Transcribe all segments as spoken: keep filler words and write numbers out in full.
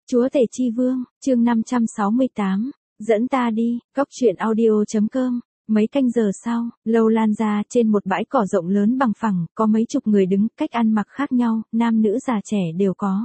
Chúa Tể Chi Vương, chương năm trăm sáu mươi tám, dẫn ta đi, cóc truyện audio.com. Mấy canh giờ sau, Lâu Lan ra trên một bãi cỏ rộng lớn bằng phẳng, có mấy chục người đứng, cách ăn mặc khác nhau, nam nữ già trẻ đều có.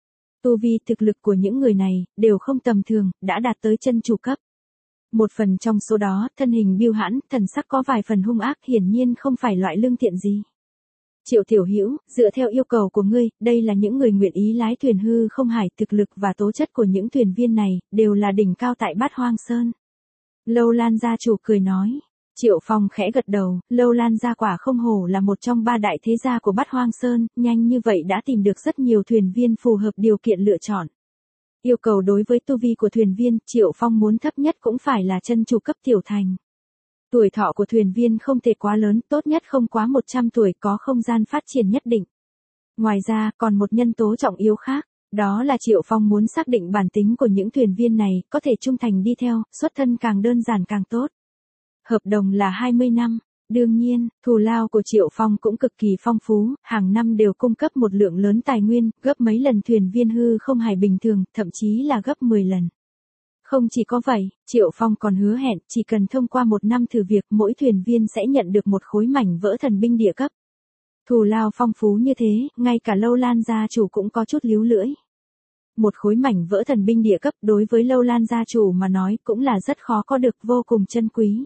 Tu vi thực lực của những người này, đều không tầm thường, đã đạt tới chân chủ cấp. Một phần trong số đó, thân hình biêu hãn, thần sắc có vài phần hung ác, hiển nhiên không phải loại lương thiện gì. Triệu Tiểu Hữu, dựa theo yêu cầu của ngươi, đây là những người nguyện ý lái thuyền hư không hải, thực lực và tố chất của những thuyền viên này, đều là đỉnh cao tại Bát Hoang Sơn. Lâu Lan gia chủ cười nói. Triệu Phong khẽ gật đầu, Lâu Lan gia quả không hổ là một trong ba đại thế gia của Bát Hoang Sơn, nhanh như vậy đã tìm được rất nhiều thuyền viên phù hợp điều kiện lựa chọn. Yêu cầu đối với tu vi của thuyền viên, Triệu Phong muốn thấp nhất cũng phải là chân chủ cấp tiểu thành. Tuổi thọ của thuyền viên không thể quá lớn, tốt nhất không quá một trăm tuổi, có không gian phát triển nhất định. Ngoài ra, còn một nhân tố trọng yếu khác, đó là Triệu Phong muốn xác định bản tính của những thuyền viên này, có thể trung thành đi theo, xuất thân càng đơn giản càng tốt. Hợp đồng là hai mươi năm. Đương nhiên, thù lao của Triệu Phong cũng cực kỳ phong phú, hàng năm đều cung cấp một lượng lớn tài nguyên, gấp mấy lần thuyền viên hư không hải bình thường, thậm chí là gấp mười lần. Không chỉ có vậy, Triệu Phong còn hứa hẹn, chỉ cần thông qua một năm thử việc, mỗi thuyền viên sẽ nhận được một khối mảnh vỡ thần binh địa cấp. Thù lao phong phú như thế, ngay cả Lâu Lan gia chủ cũng có chút líu lưỡi. Một khối mảnh vỡ thần binh địa cấp đối với Lâu Lan gia chủ mà nói cũng là rất khó có được, vô cùng chân quý.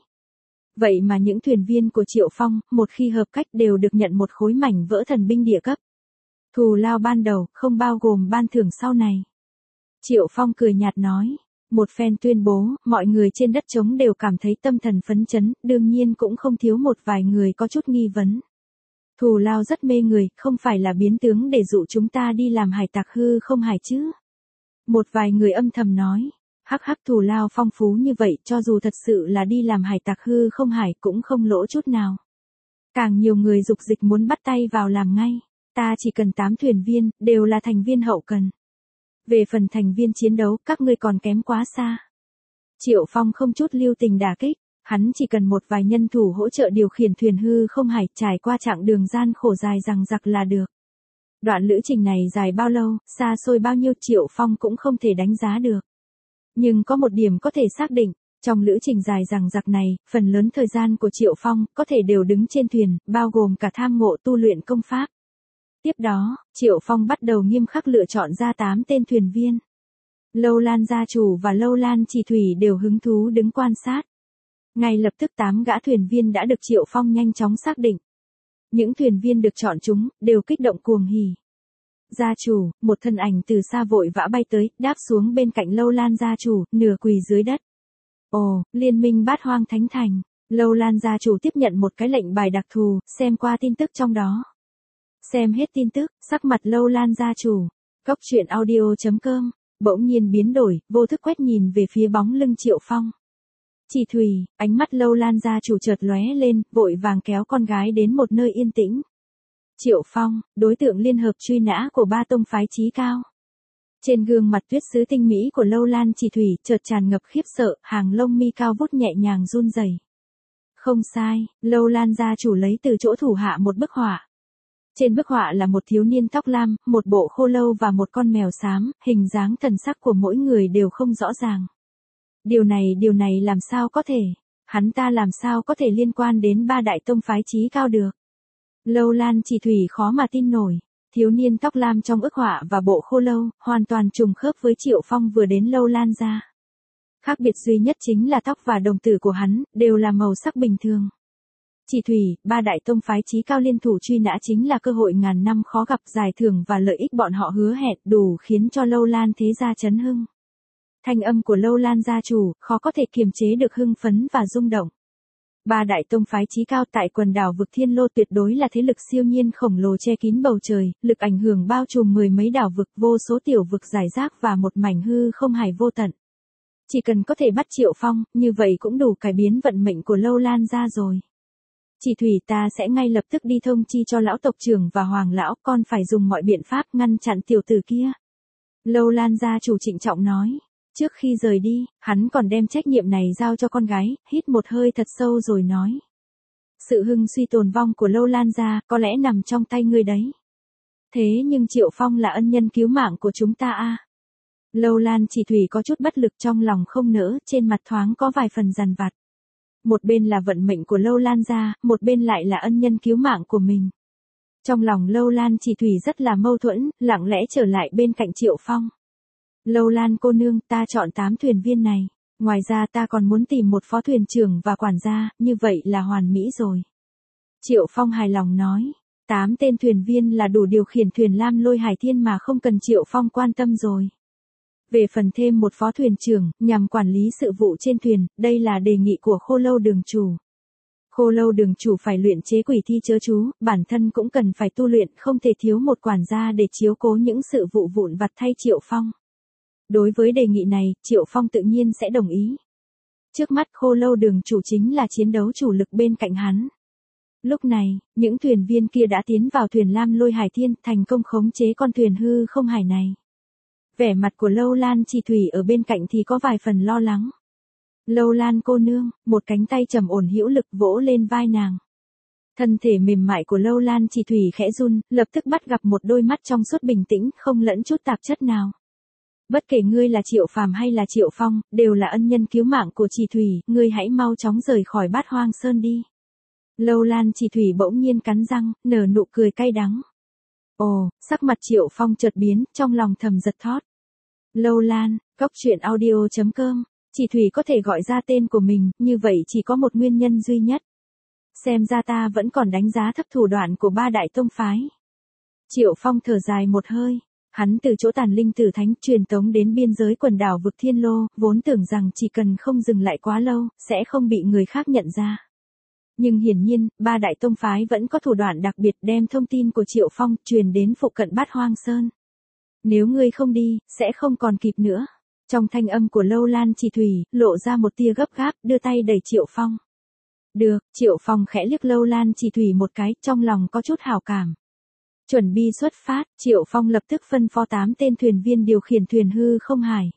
Vậy mà những thuyền viên của Triệu Phong, một khi hợp cách đều được nhận một khối mảnh vỡ thần binh địa cấp. Thù lao ban đầu, không bao gồm ban thưởng sau này. Triệu Phong cười nhạt nói. Một phen tuyên bố, mọi người trên đất trống đều cảm thấy tâm thần phấn chấn, đương nhiên cũng không thiếu một vài người có chút nghi vấn. Thù lao rất mê người, không phải là biến tướng để dụ chúng ta đi làm hải tặc hư không hải chứ? Một vài người âm thầm nói, hắc hắc, thù lao phong phú như vậy, cho dù thật sự là đi làm hải tặc hư không hải cũng không lỗ chút nào. Càng nhiều người dục dịch muốn bắt tay vào làm ngay, ta chỉ cần tám thuyền viên, đều là thành viên hậu cần. Về phần thành viên chiến đấu, các ngươi còn kém quá xa. Triệu Phong không chút lưu tình đả kích, hắn chỉ cần một vài nhân thủ hỗ trợ điều khiển thuyền hư không hải, trải qua chặng đường gian khổ dài dằng dặc là được. Đoạn lữ trình này dài bao lâu, xa xôi bao nhiêu, Triệu Phong cũng không thể đánh giá được. Nhưng có một điểm có thể xác định, trong lữ trình dài dằng dặc này, phần lớn thời gian của Triệu Phong có thể đều đứng trên thuyền, bao gồm cả tham ngộ tu luyện công pháp. Tiếp đó, Triệu Phong bắt đầu nghiêm khắc lựa chọn ra tám tên thuyền viên. Lâu Lan gia chủ và Lâu Lan Chỉ Thủy đều hứng thú đứng quan sát. Ngay lập tức tám gã thuyền viên đã được Triệu Phong nhanh chóng xác định. Những thuyền viên được chọn chúng, đều kích động cuồng hỉ. Gia chủ, một thân ảnh từ xa vội vã bay tới, đáp xuống bên cạnh Lâu Lan gia chủ, nửa quỳ dưới đất. Ồ, Liên minh Bát Hoang Thánh Thành. Lâu Lan gia chủ tiếp nhận một cái lệnh bài đặc thù, xem qua tin tức trong đó. Xem hết tin tức, sắc mặt Lâu Lan gia chủ, cóc truyện audio.com, bỗng nhiên biến đổi, vô thức quét nhìn về phía bóng lưng Triệu Phong. Chỉ Thùy, ánh mắt Lâu Lan gia chủ chợt lóe lên, vội vàng kéo con gái đến một nơi yên tĩnh. Triệu Phong, đối tượng liên hợp truy nã của ba tông phái chí cao. Trên gương mặt tuyết sứ tinh mỹ của Lâu Lan Chỉ Thủy chợt tràn ngập khiếp sợ, hàng lông mi cao vút nhẹ nhàng run rẩy. Không sai, Lâu Lan gia chủ lấy từ chỗ thủ hạ một bức họa. Trên bức họa là một thiếu niên tóc lam, một bộ khô lâu và một con mèo xám, hình dáng thần sắc của mỗi người đều không rõ ràng. Điều này, điều này làm sao có thể? Hắn ta làm sao có thể liên quan đến ba đại tông phái chí cao được? Lâu Lan Chỉ Thủy khó mà tin nổi. Thiếu niên tóc lam trong bức họa và bộ khô lâu, hoàn toàn trùng khớp với Triệu Phong vừa đến Lâu Lan gia. Khác biệt duy nhất chính là tóc và đồng tử của hắn, đều là màu sắc bình thường. Chỉ Thủy, ba đại tông phái chí cao liên thủ truy nã chính là cơ hội ngàn năm khó gặp, giải thưởng và lợi ích bọn họ hứa hẹn đủ khiến cho Lâu Lan thế gia chấn hưng. Thanh âm của Lâu Lan gia chủ, khó có thể kiềm chế được hưng phấn và rung động. Ba đại tông phái chí cao tại quần đảo vực Thiên Lô tuyệt đối là thế lực siêu nhiên khổng lồ che kín bầu trời, lực ảnh hưởng bao trùm mười mấy đảo vực, vô số tiểu vực giải rác và một mảnh hư không hải vô tận. Chỉ cần có thể bắt Triệu Phong, như vậy cũng đủ cải biến vận mệnh của Lâu Lan gia rồi. Chỉ Thủy, ta sẽ ngay lập tức đi thông chi cho lão tộc trưởng và hoàng lão, con phải dùng mọi biện pháp ngăn chặn tiểu tử kia. Lâu Lan gia chủ trịnh trọng nói. Trước khi rời đi, hắn còn đem trách nhiệm này giao cho con gái, hít một hơi thật sâu rồi nói. Sự hưng suy tồn vong của Lâu Lan gia, có lẽ nằm trong tay ngươi đấy. Thế nhưng Triệu Phong là ân nhân cứu mạng của chúng ta a. Lâu Lan Chỉ Thủy có chút bất lực trong lòng không nỡ, trên mặt thoáng có vài phần dằn vặt. Một bên là vận mệnh của Lâu Lan gia, một bên lại là ân nhân cứu mạng của mình. Trong lòng Lâu Lan Chỉ Thủy rất là mâu thuẫn, lặng lẽ trở lại bên cạnh Triệu Phong. Lâu Lan cô nương, ta chọn tám thuyền viên này. Ngoài ra ta còn muốn tìm một phó thuyền trưởng và quản gia, như vậy là hoàn mỹ rồi. Triệu Phong hài lòng nói. Tám tên thuyền viên là đủ điều khiển thuyền Lam Lôi Hải Thiên mà không cần Triệu Phong quan tâm rồi. Về phần thêm một phó thuyền trưởng, nhằm quản lý sự vụ trên thuyền, đây là đề nghị của Khô Lâu đường chủ. Khô Lâu đường chủ phải luyện chế quỷ thi chớ chú, bản thân cũng cần phải tu luyện, không thể thiếu một quản gia để chiếu cố những sự vụ vụn vặt thay Triệu Phong. Đối với đề nghị này, Triệu Phong tự nhiên sẽ đồng ý. Trước mắt Khô Lâu đường chủ chính là chiến đấu chủ lực bên cạnh hắn. Lúc này, những thuyền viên kia đã tiến vào thuyền Lam Lôi Hải Thiên, thành công khống chế con thuyền hư không hải này. Vẻ mặt của Lâu Lan Chỉ Thủy ở bên cạnh thì có vài phần lo lắng. Lâu Lan cô nương, một cánh tay trầm ổn hữu lực vỗ lên vai nàng. Thân thể mềm mại của Lâu Lan Chỉ Thủy khẽ run, lập tức bắt gặp một đôi mắt trong suốt bình tĩnh, không lẫn chút tạp chất nào. Bất kể ngươi là Triệu Phàm hay là Triệu Phong, đều là ân nhân cứu mạng của Chỉ Thủy, ngươi hãy mau chóng rời khỏi Bát Hoang Sơn đi. Lâu Lan Chỉ Thủy bỗng nhiên cắn răng, nở nụ cười cay đắng. Ồ, sắc mặt Triệu Phong chợt biến, trong lòng thầm giật thót. Lâu Lan, cốc truyện audio chấm com, Chỉ Thủy có thể gọi ra tên của mình, như vậy chỉ có một nguyên nhân duy nhất. Xem ra ta vẫn còn đánh giá thấp thủ đoạn của ba đại tông phái. Triệu Phong thở dài một hơi. Hắn từ chỗ Tàn Linh Tử Thánh truyền tống đến biên giới quần đảo vực Thiên Lô, vốn tưởng rằng chỉ cần không dừng lại quá lâu, sẽ không bị người khác nhận ra. Nhưng hiển nhiên, ba đại tông phái vẫn có thủ đoạn đặc biệt đem thông tin của Triệu Phong truyền đến phụ cận Bát Hoang Sơn. Nếu ngươi không đi, sẽ không còn kịp nữa. Trong thanh âm của Lâu Lan Chỉ Thủy, lộ ra một tia gấp gáp, đưa tay đẩy Triệu Phong. Được, Triệu Phong khẽ liếc Lâu Lan Chỉ Thủy một cái, trong lòng có chút hảo cảm. Chuẩn bị xuất phát, Triệu Phong lập tức phân phó tám tên thuyền viên điều khiển thuyền hư không hải.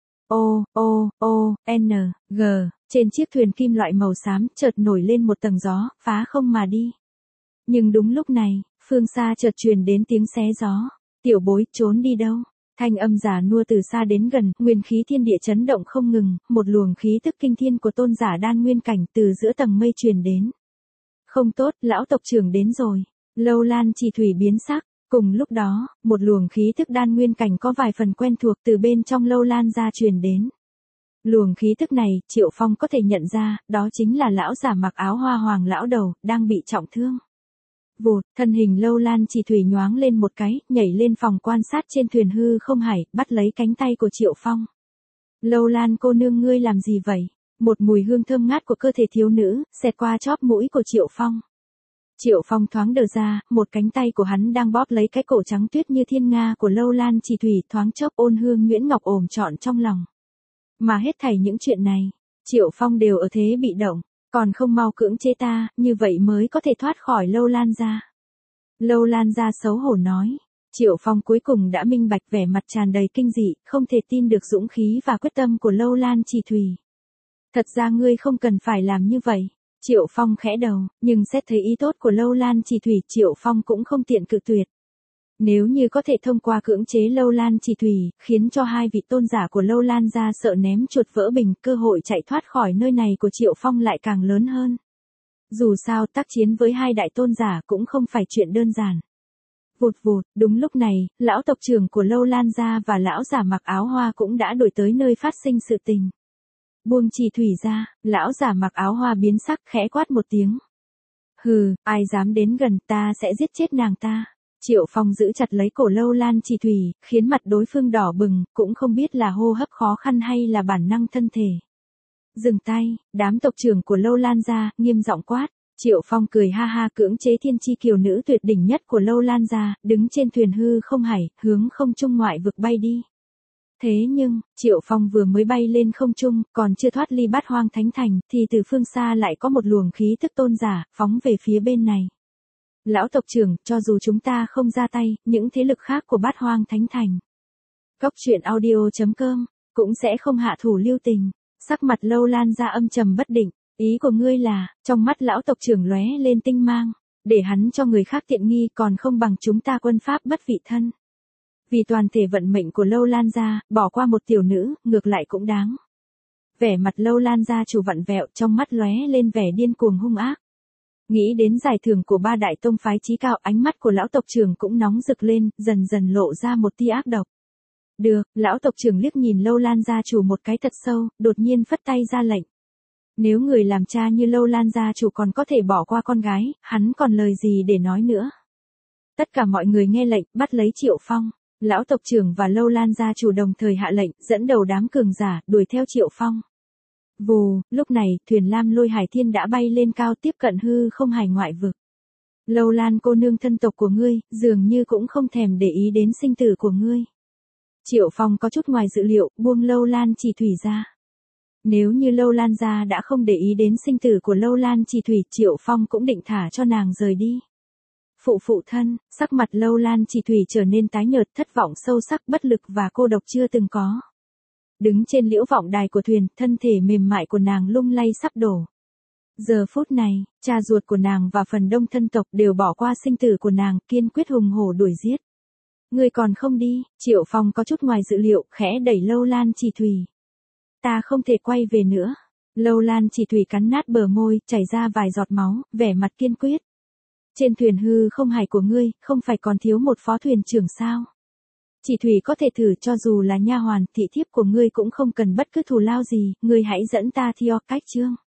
O, O, O, N, G, trên chiếc thuyền kim loại màu xám chợt nổi lên một tầng gió, phá không mà đi. Nhưng đúng lúc này, phương xa chợt truyền đến tiếng xé gió. Tiểu bối, trốn đi đâu? Thanh âm giả nua từ xa đến gần, nguyên khí thiên địa chấn động không ngừng, một luồng khí tức kinh thiên của tôn giả đan nguyên cảnh từ giữa tầng mây truyền đến. Không tốt, lão tộc trưởng đến rồi. Lâu Lan Chỉ Thủy biến sắc, cùng lúc đó, một luồng khí tức đan nguyên cảnh có vài phần quen thuộc từ bên trong Lâu Lan ra truyền đến. Luồng khí tức này, Triệu Phong có thể nhận ra, đó chính là lão giả mặc áo hoa hoàng lão đầu, đang bị trọng thương. Vụt, thân hình Lâu Lan Chỉ Thủy nhoáng lên một cái, nhảy lên phòng quan sát trên thuyền hư không hải, bắt lấy cánh tay của Triệu Phong. Lâu Lan cô nương ngươi làm gì vậy? Một mùi hương thơm ngát của cơ thể thiếu nữ, xẹt qua chóp mũi của Triệu Phong. Triệu Phong thoáng đờ ra, một cánh tay của hắn đang bóp lấy cái cổ trắng tuyết như thiên nga của Lâu Lan Chỉ Thủy, thoáng chốc ôn hương nhuyễn ngọc ồm trọn trong lòng. Mà hết thảy những chuyện này, Triệu Phong đều ở thế bị động, còn không mau cưỡng chế ta, như vậy mới có thể thoát khỏi Lâu Lan gia. Lâu Lan gia xấu hổ nói. Triệu Phong cuối cùng đã minh bạch, vẻ mặt tràn đầy kinh dị, không thể tin được dũng khí và quyết tâm của Lâu Lan Chỉ Thủy. Thật ra ngươi không cần phải làm như vậy. Triệu Phong khẽ đầu, nhưng xét thấy ý tốt của Lâu Lan Chỉ Thủy, Triệu Phong cũng không tiện cự tuyệt. Nếu như có thể thông qua cưỡng chế Lâu Lan Chỉ Thủy, khiến cho hai vị tôn giả của Lâu Lan gia sợ ném chuột vỡ bình, cơ hội chạy thoát khỏi nơi này của Triệu Phong lại càng lớn hơn. Dù sao, tác chiến với hai đại tôn giả cũng không phải chuyện đơn giản. Vụt vụt, đúng lúc này, lão tộc trưởng của Lâu Lan gia và lão giả mặc áo hoa cũng đã đuổi tới nơi phát sinh sự tình. Buông Chỉ Thủy ra, lão giả mặc áo hoa biến sắc, khẽ quát một tiếng. Hừ, ai dám đến gần ta sẽ giết chết nàng ta. Triệu Phong giữ chặt lấy cổ Lâu Lan Chỉ Thủy, khiến mặt đối phương đỏ bừng, cũng không biết là hô hấp khó khăn hay là bản năng thân thể. Dừng tay, đám tộc trưởng của Lâu Lan gia, nghiêm giọng quát. Triệu Phong cười ha ha, cưỡng chế thiên chi kiều nữ tuyệt đỉnh nhất của Lâu Lan gia, đứng trên thuyền hư không hải, hướng không trung ngoại vực bay đi. Thế nhưng, Triệu Phong vừa mới bay lên không trung, còn chưa thoát ly Bát Hoang Thánh Thành, thì từ phương xa lại có một luồng khí tức tôn giả, phóng về phía bên này. Lão tộc trưởng, cho dù chúng ta không ra tay, những thế lực khác của Bát Hoang Thánh Thành, cốc truyện audio chấm com, cũng sẽ không hạ thủ lưu tình. Sắc mặt Lâu Lan ra âm trầm bất định, ý của ngươi là, trong mắt lão tộc trưởng lóe lên tinh mang, để hắn cho người khác tiện nghi còn không bằng chúng ta quân pháp bất vị thân. Vì toàn thể vận mệnh của Lâu Lan gia, bỏ qua một tiểu nữ, ngược lại cũng đáng. Vẻ mặt Lâu Lan gia chủ vặn vẹo, trong mắt lóe lên vẻ điên cuồng hung ác. Nghĩ đến giải thưởng của ba đại tông phái chí cao, ánh mắt của lão tộc trưởng cũng nóng rực lên, dần dần lộ ra một tia ác độc. Được, lão tộc trưởng liếc nhìn Lâu Lan gia chủ một cái thật sâu, đột nhiên phất tay ra lệnh. Nếu người làm cha như Lâu Lan gia chủ còn có thể bỏ qua con gái, hắn còn lời gì để nói nữa. Tất cả mọi người nghe lệnh, bắt lấy Triệu Phong. Lão tộc trưởng và Lâu Lan gia chủ đồng thời hạ lệnh, dẫn đầu đám cường giả, đuổi theo Triệu Phong. Vù, lúc này, thuyền lam lôi hải thiên đã bay lên cao tiếp cận hư không hải ngoại vực. Lâu Lan cô nương thân tộc của ngươi, dường như cũng không thèm để ý đến sinh tử của ngươi. Triệu Phong có chút ngoài dự liệu, buông Lâu Lan Chỉ Thủy ra. Nếu như Lâu Lan gia đã không để ý đến sinh tử của Lâu Lan Chỉ Thủy, Triệu Phong cũng định thả cho nàng rời đi. Phụ phụ thân, sắc mặt Lâu Lan Chỉ Thủy trở nên tái nhợt, thất vọng sâu sắc, bất lực và cô độc chưa từng có. Đứng trên liễu vọng đài của thuyền, thân thể mềm mại của nàng lung lay sắp đổ. Giờ phút này, cha ruột của nàng và phần đông thân tộc đều bỏ qua sinh tử của nàng, kiên quyết hùng hổ đuổi giết. Người còn không đi, Triệu Phong có chút ngoài dự liệu, khẽ đẩy Lâu Lan Chỉ Thủy. Ta không thể quay về nữa. Lâu Lan Chỉ Thủy cắn nát bờ môi, chảy ra vài giọt máu, vẻ mặt kiên quyết. Trên thuyền hư không hải của ngươi, không phải còn thiếu một phó thuyền trưởng sao? Chỉ Thủy có thể thử, cho dù là nha hoàn, thị thiếp của ngươi cũng không cần bất cứ thù lao gì, ngươi hãy dẫn ta theo cách chương.